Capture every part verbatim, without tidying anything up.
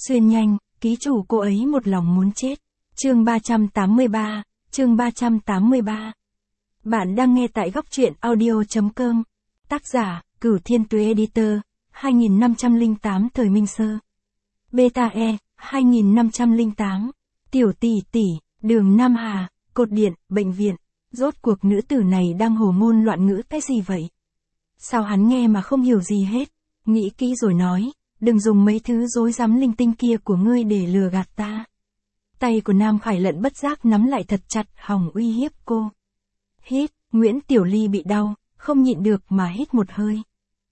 Xuyên nhanh, ký chủ cô ấy một lòng muốn chết. Chương ba trăm tám mươi ba, chương ba trăm tám mươi ba. Bạn đang nghe tại góc truyện audio chấm com. Tác giả, Cửu Thiên Tuế Editor, hai nghìn năm trăm lẻ tám Thời Minh Sơ. Beta E, hai nghìn năm trăm lẻ tám. Tiểu tỷ tỷ, đường Nam Hà, cột điện, bệnh viện. Rốt cuộc nữ tử này đang hồ ngôn loạn ngữ cái gì vậy? Sao hắn nghe mà không hiểu gì hết? Nghĩ kỹ rồi nói, đừng dùng mấy thứ rối rắm linh tinh kia của ngươi để lừa gạt ta. Tay của Nam Khải Lận bất giác nắm lại thật chặt, hòng uy hiếp cô. Hít, Nguyễn Tiểu Ly bị đau, không nhịn được mà hít một hơi.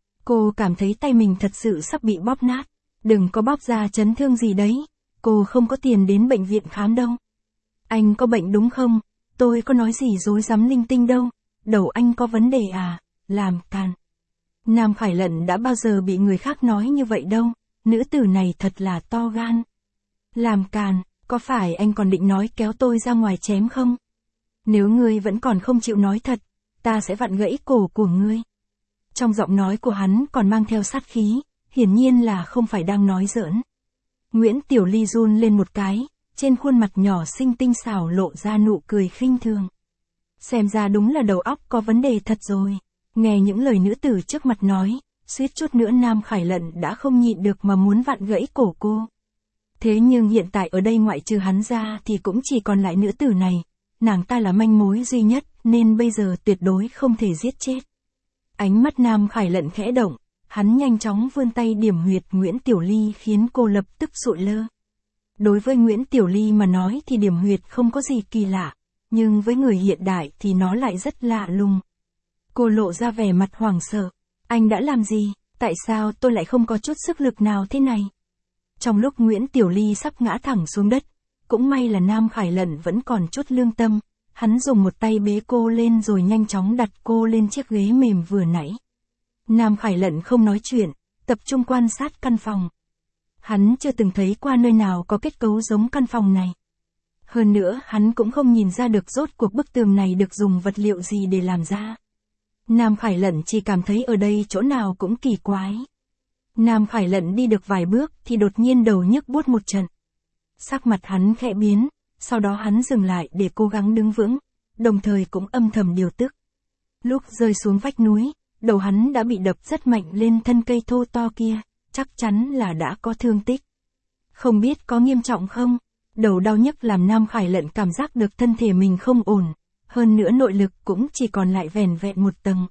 Cô cảm thấy tay mình thật sự sắp bị bóp nát. Đừng có bóp ra chấn thương gì đấy, cô không có tiền đến bệnh viện khám đâu. Anh có bệnh đúng không? Tôi có nói gì rối rắm linh tinh đâu. Đầu anh có vấn đề à? Làm càn. Nam Khải Lận đã bao giờ bị người khác nói như vậy đâu. Nữ tử này thật là to gan. Làm càn, có phải anh còn định nói kéo tôi ra ngoài chém không? Nếu ngươi vẫn còn không chịu nói thật, ta sẽ vặn gãy cổ của ngươi. Trong giọng nói của hắn còn mang theo sát khí, hiển nhiên là không phải đang nói giỡn. Nguyễn Tiểu Ly run lên một cái, trên khuôn mặt nhỏ xinh tinh xảo lộ ra nụ cười khinh thường. Xem ra đúng là đầu óc có vấn đề thật rồi. Nghe những lời nữ tử trước mặt nói, suýt chút nữa Nam Khải Lận đã không nhịn được mà muốn vặn gãy cổ cô. Thế nhưng hiện tại ở đây ngoại trừ hắn ra thì cũng chỉ còn lại nữ tử này. Nàng ta là manh mối duy nhất nên bây giờ tuyệt đối không thể giết chết. Ánh mắt Nam Khải Lận khẽ động, hắn nhanh chóng vươn tay điểm huyệt Nguyễn Tiểu Ly khiến cô lập tức sụi lơ. Đối với Nguyễn Tiểu Ly mà nói thì điểm huyệt không có gì kỳ lạ, nhưng với người hiện đại thì nó lại rất lạ lùng. Cô lộ ra vẻ mặt hoảng sợ. Anh đã làm gì? Tại sao tôi lại không có chút sức lực nào thế này? Trong lúc Nguyễn Tiểu Ly sắp ngã thẳng xuống đất, cũng may là Nam Khải Lận vẫn còn chút lương tâm, hắn dùng một tay bế cô lên rồi nhanh chóng đặt cô lên chiếc ghế mềm vừa nãy. Nam Khải Lận không nói chuyện, tập trung quan sát căn phòng. Hắn chưa từng thấy qua nơi nào có kết cấu giống căn phòng này. Hơn nữa hắn cũng không nhìn ra được rốt cuộc bức tường này được dùng vật liệu gì để làm ra. Nam Khải Lận chỉ cảm thấy ở đây chỗ nào cũng kỳ quái. Nam Khải Lận đi được vài bước thì đột nhiên đầu nhức buốt một trận. Sắc mặt hắn khẽ biến, sau đó hắn dừng lại để cố gắng đứng vững, đồng thời cũng âm thầm điều tức. Lúc rơi xuống vách núi, đầu hắn đã bị đập rất mạnh lên thân cây thô to kia, chắc chắn là đã có thương tích. Không biết có nghiêm trọng không? Đầu đau nhức làm Nam Khải Lận cảm giác được thân thể mình không ổn, hơn nữa nội lực cũng chỉ còn lại vẻn vẹn một tầng.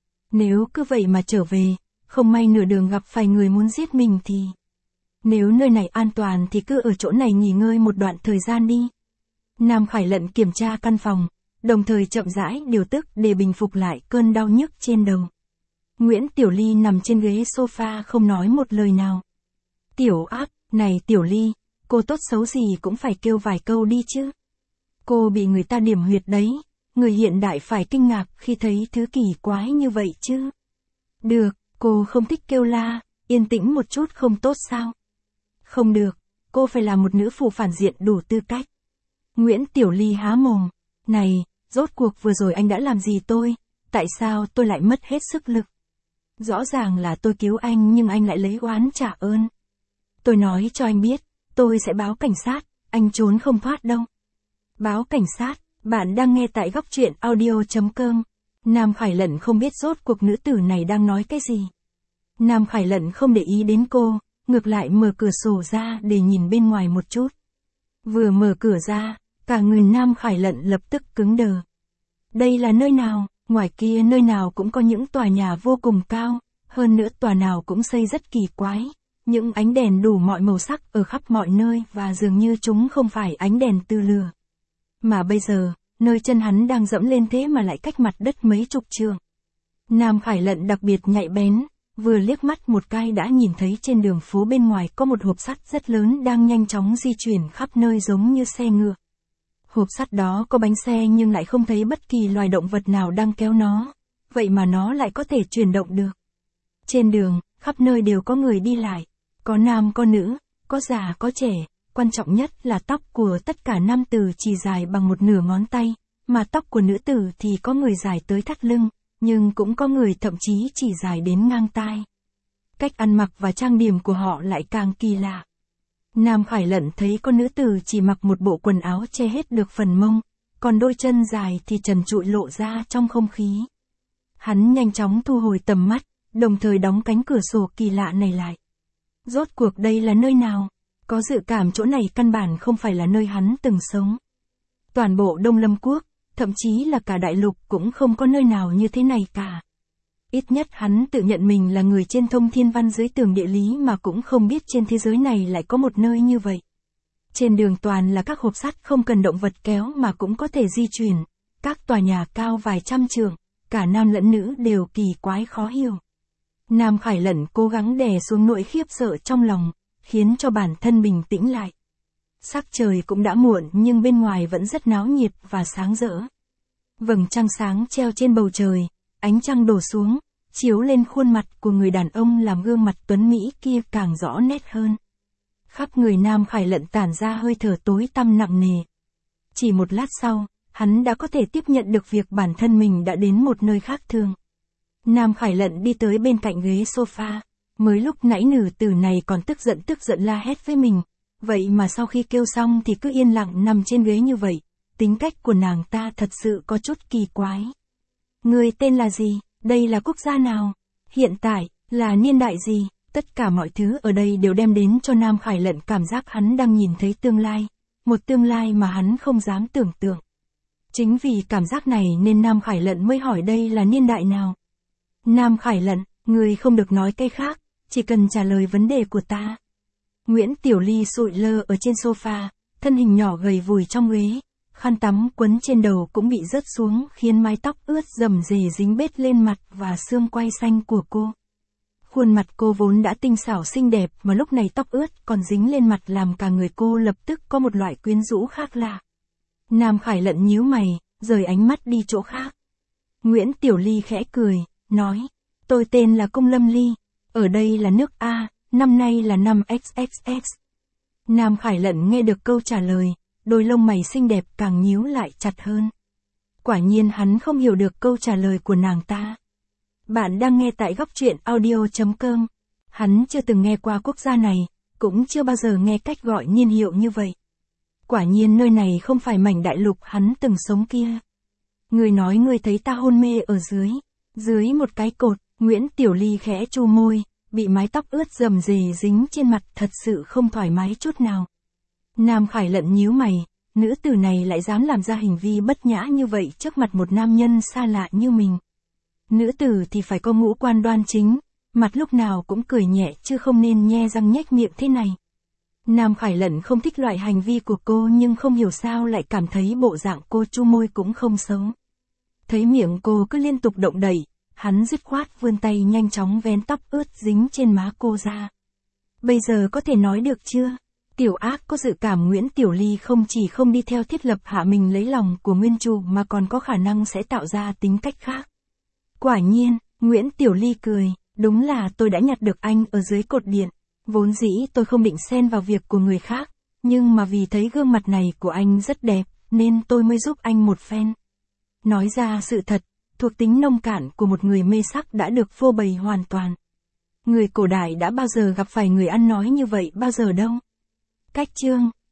Nếu cứ vậy mà trở về, không may nửa đường gặp phải người muốn giết mình thì... Nếu nơi này an toàn thì cứ ở chỗ này nghỉ ngơi một đoạn thời gian đi. Nam Khải Lận kiểm tra căn phòng, đồng thời chậm rãi điều tức để bình phục lại cơn đau nhức trên đầu. Nguyễn Tiểu Ly nằm trên ghế sofa không nói một lời nào. Tiểu áp, này Tiểu Ly, cô tốt xấu gì cũng phải kêu vài câu đi chứ. Cô bị người ta điểm huyệt đấy, người hiện đại phải kinh ngạc khi thấy thứ kỳ quái như vậy chứ. Được, cô không thích kêu la, yên tĩnh một chút không tốt sao? Không được, cô phải là một nữ phụ phản diện đủ tư cách. Nguyễn Tiểu Ly há mồm, này, rốt cuộc vừa rồi anh đã làm gì tôi, tại sao tôi lại mất hết sức lực? Rõ ràng là tôi cứu anh nhưng anh lại lấy oán trả ơn. Tôi nói cho anh biết, tôi sẽ báo cảnh sát, anh trốn không thoát đâu. Báo cảnh sát, bạn đang nghe tại góc truyện audio chấm com. Nam Khải Lận không biết rốt cuộc nữ tử này đang nói cái gì. Nam Khải Lận không để ý đến cô, ngược lại mở cửa sổ ra để nhìn bên ngoài một chút. Vừa mở cửa ra, cả người Nam Khải Lận lập tức cứng đờ. Đây là nơi nào? Ngoài kia nơi nào cũng có những tòa nhà vô cùng cao, hơn nữa tòa nào cũng xây rất kỳ quái. Những ánh đèn đủ mọi màu sắc ở khắp mọi nơi và dường như chúng không phải ánh đèn từ lửa. Mà bây giờ, nơi chân hắn đang dẫm lên thế mà lại cách mặt đất mấy chục trượng. Nam Khải Lận đặc biệt nhạy bén, vừa liếc mắt một cái đã nhìn thấy trên đường phố bên ngoài có một hộp sắt rất lớn đang nhanh chóng di chuyển khắp nơi giống như xe ngựa. Hộp sắt đó có bánh xe nhưng lại không thấy bất kỳ loài động vật nào đang kéo nó, vậy mà nó lại có thể chuyển động được. Trên đường, khắp nơi đều có người đi lại, có nam có nữ, có già có trẻ, quan trọng nhất là tóc của tất cả nam tử chỉ dài bằng một nửa ngón tay, mà tóc của nữ tử thì có người dài tới thắt lưng, nhưng cũng có người thậm chí chỉ dài đến ngang tai. Cách ăn mặc và trang điểm của họ lại càng kỳ lạ. Nam Khải Lận thấy con nữ tử chỉ mặc một bộ quần áo che hết được phần mông, còn đôi chân dài thì trần trụi lộ ra trong không khí. Hắn nhanh chóng thu hồi tầm mắt, đồng thời đóng cánh cửa sổ kỳ lạ này lại. Rốt cuộc đây là nơi nào? Có dự cảm chỗ này căn bản không phải là nơi hắn từng sống. Toàn bộ Đông Lâm Quốc, thậm chí là cả đại lục cũng không có nơi nào như thế này cả. Ít nhất hắn tự nhận mình là người trên thông thiên văn dưới tường địa lý mà cũng không biết trên thế giới này lại có một nơi như vậy. Trên đường toàn là các hộp sắt không cần động vật kéo mà cũng có thể di chuyển, các tòa nhà cao vài trăm trượng, cả nam lẫn nữ đều kỳ quái khó hiểu. Nam Khải Lận cố gắng đè xuống nỗi khiếp sợ trong lòng, khiến cho bản thân bình tĩnh lại. Sắc trời cũng đã muộn nhưng bên ngoài vẫn rất náo nhiệt và sáng rỡ. Vầng trăng sáng treo trên bầu trời, ánh trăng đổ xuống, chiếu lên khuôn mặt của người đàn ông làm gương mặt tuấn mỹ kia càng rõ nét hơn. Khắp người Nam Khải Lận tản ra hơi thở tối tăm nặng nề. Chỉ một lát sau, hắn đã có thể tiếp nhận được việc bản thân mình đã đến một nơi khác thường. Nam Khải Lận đi tới bên cạnh ghế sofa, mới lúc nãy nữ tử này còn tức giận tức giận la hét với mình, vậy mà sau khi kêu xong thì cứ yên lặng nằm trên ghế như vậy, tính cách của nàng ta thật sự có chút kỳ quái. Người tên là gì? Đây là quốc gia nào? Hiện tại, là niên đại gì? Tất cả mọi thứ ở đây đều đem đến cho Nam Khải Lận cảm giác hắn đang nhìn thấy tương lai, một tương lai mà hắn không dám tưởng tượng. Chính vì cảm giác này nên Nam Khải Lận mới hỏi đây là niên đại nào. Nam Khải Lận, người không được nói cái khác, chỉ cần trả lời vấn đề của ta. Nguyễn Tiểu Ly sụi lơ ở trên sofa, thân hình nhỏ gầy vùi trong ghế, khăn tắm quấn trên đầu cũng bị rớt xuống khiến mái tóc ướt rầm rề dính bết lên mặt và xương quai xanh của cô. Khuôn mặt cô vốn đã tinh xảo xinh đẹp mà lúc này tóc ướt còn dính lên mặt làm cả người cô lập tức có một loại quyến rũ khác lạ. Nam Khải Lận nhíu mày, rời ánh mắt đi chỗ khác. Nguyễn Tiểu Ly khẽ cười, nói, tôi tên là Cung Lâm Ly, ở đây là nước A, năm nay là năm ích ích ích. Nam Khải Lận nghe được câu trả lời, đôi lông mày xinh đẹp càng nhíu lại chặt hơn. Quả nhiên hắn không hiểu được câu trả lời của nàng ta. Bạn đang nghe tại góc truyện audio chấm com. Hắn chưa từng nghe qua quốc gia này, cũng chưa bao giờ nghe cách gọi niên hiệu như vậy. Quả nhiên nơi này không phải mảnh đại lục hắn từng sống kia. Người nói người thấy ta hôn mê ở dưới, dưới một cái cột. Nguyễn Tiểu Ly khẽ chu môi, bị mái tóc ướt rầm rề dính trên mặt thật sự không thoải mái chút nào. Nam Khải Lận nhíu mày, nữ tử này lại dám làm ra hành vi bất nhã như vậy trước mặt một nam nhân xa lạ như mình. Nữ tử thì phải có ngũ quan đoan chính, mặt lúc nào cũng cười nhẹ chứ không nên nhe răng nhếch miệng thế này. Nam Khải Lận không thích loại hành vi của cô nhưng không hiểu sao lại cảm thấy bộ dạng cô chu môi cũng không xấu. Thấy miệng cô cứ liên tục động đậy, hắn dứt khoát vươn tay nhanh chóng vén tóc ướt dính trên má cô ra. Bây giờ có thể nói được chưa? Tiểu ác có dự cảm Nguyễn Tiểu Ly không chỉ không đi theo thiết lập hạ mình lấy lòng của nguyên chủ mà còn có khả năng sẽ tạo ra tính cách khác. Quả nhiên, Nguyễn Tiểu Ly cười, đúng là tôi đã nhặt được anh ở dưới cột điện. Vốn dĩ tôi không định xen vào việc của người khác, nhưng mà vì thấy gương mặt này của anh rất đẹp, nên tôi mới giúp anh một phen. Nói ra sự thật, thuộc tính nông cạn của một người mê sắc đã được phô bày hoàn toàn. Người cổ đại đã bao giờ gặp phải người ăn nói như vậy bao giờ đâu. Cách chương